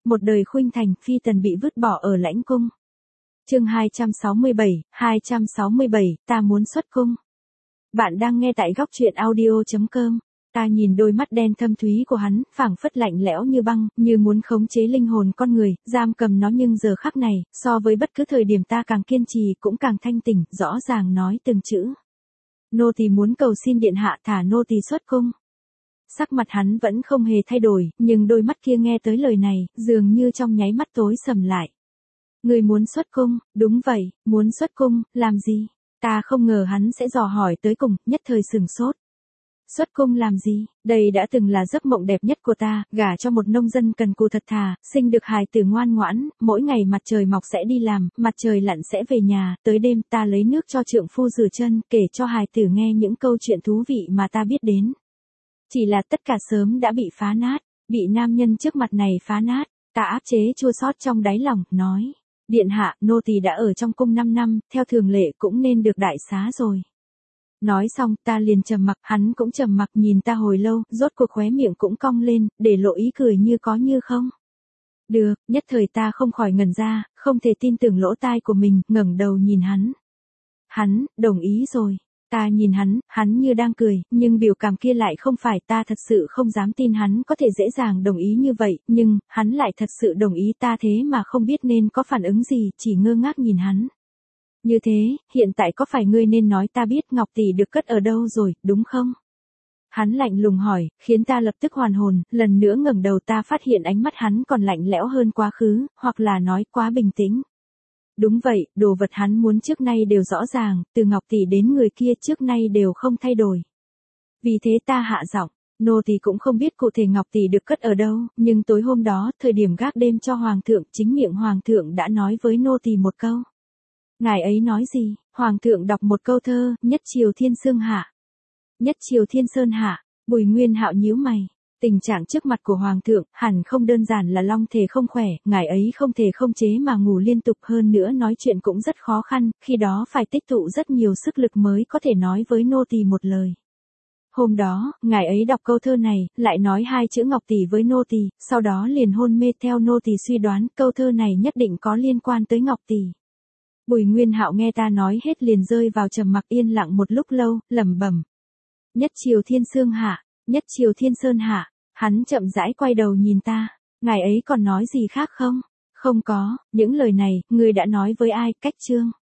một đời khuynh thành, phi tần bị vứt bỏ ở lãnh cung. Chương 267, ta muốn xuất cung. Bạn đang nghe tại góc truyện audio.com. Ta nhìn đôi mắt đen thâm thúy của hắn, phảng phất lạnh lẽo như băng, như muốn khống chế linh hồn con người, giam cầm nó, nhưng giờ khắc này, so với bất cứ thời điểm ta càng kiên trì cũng càng thanh tỉnh, rõ ràng nói từng chữ. Nô tỳ muốn cầu xin điện hạ thả nô tỳ xuất cung. Sắc mặt hắn vẫn không hề thay đổi, nhưng đôi mắt kia nghe tới lời này, dường như trong nháy mắt tối sầm lại. Người muốn xuất cung? Đúng vậy, muốn xuất cung, làm gì? Ta không ngờ hắn sẽ dò hỏi tới cùng, nhất thời sửng sốt. Xuất cung làm gì? Đây đã từng là giấc mộng đẹp nhất của ta, gả cho một nông dân cần cù thật thà, sinh được hài tử ngoan ngoãn, mỗi ngày mặt trời mọc sẽ đi làm, mặt trời lặn sẽ về nhà, tới đêm ta lấy nước cho trượng phu rửa chân, kể cho hài tử nghe những câu chuyện thú vị mà ta biết đến. Chỉ là tất cả sớm đã bị phá nát, bị nam nhân trước mặt này phá nát, ta áp chế chua xót trong đáy lòng, nói. Điện hạ, nô tỳ đã ở trong cung 5 năm, theo thường lệ cũng nên được đại xá rồi. Nói xong, ta liền trầm mặc, hắn cũng trầm mặc nhìn ta hồi lâu, rốt cuộc khóe miệng cũng cong lên, để lộ ý cười như có như không. Được, nhất thời ta không khỏi ngẩn ra, không thể tin tưởng lỗ tai của mình, ngẩng đầu nhìn hắn. Hắn, đồng ý rồi. Ta nhìn hắn như đang cười, nhưng biểu cảm kia lại không phải, ta thật sự không dám tin hắn có thể dễ dàng đồng ý như vậy, nhưng, hắn lại thật sự đồng ý, ta thế mà không biết nên có phản ứng gì, chỉ ngơ ngác nhìn hắn. Như thế, hiện tại có phải ngươi nên nói ta biết ngọc tỷ được cất ở đâu rồi, đúng không? Hắn lạnh lùng hỏi, khiến ta lập tức hoàn hồn, lần nữa ngẩng đầu ta phát hiện ánh mắt hắn còn lạnh lẽo hơn quá khứ, hoặc là nói quá bình tĩnh. Đúng vậy, đồ vật hắn muốn trước nay đều rõ ràng, từ ngọc tỷ đến người kia trước nay đều không thay đổi. Vì thế ta hạ giọng, nô tỳ cũng không biết cụ thể ngọc tỷ được cất ở đâu, nhưng tối hôm đó, thời điểm gác đêm cho hoàng thượng, chính miệng hoàng thượng đã nói với nô tỳ một câu. Ngài ấy nói gì? Hoàng thượng đọc một câu thơ, nhất triều thiên sương hạ. Nhất triều thiên sơn hạ, Bùi Nguyên Hạo nhíu mày. Tình trạng trước mặt của hoàng thượng hẳn không đơn giản là long thể không khỏe, ngài ấy không thể không chế mà ngủ liên tục, hơn nữa nói chuyện cũng rất khó khăn, khi đó phải tích tụ rất nhiều sức lực mới có thể nói với nô tỳ một lời. Hôm đó, ngài ấy đọc câu thơ này, lại nói 2 chữ ngọc tỷ với nô tỳ, sau đó liền hôn mê, theo nô tỳ suy đoán, câu thơ này nhất định có liên quan tới ngọc tỷ. Bùi Nguyên Hạo nghe ta nói hết liền rơi vào trầm mặc, yên lặng một lúc lâu, lẩm bẩm. Nhất triều thiên sương hạ, nhất triều thiên sơn hạ. Hắn chậm rãi quay đầu nhìn ta. Ngài ấy còn nói gì khác không? Không có, những lời này, ngươi đã nói với ai, Cách Trương.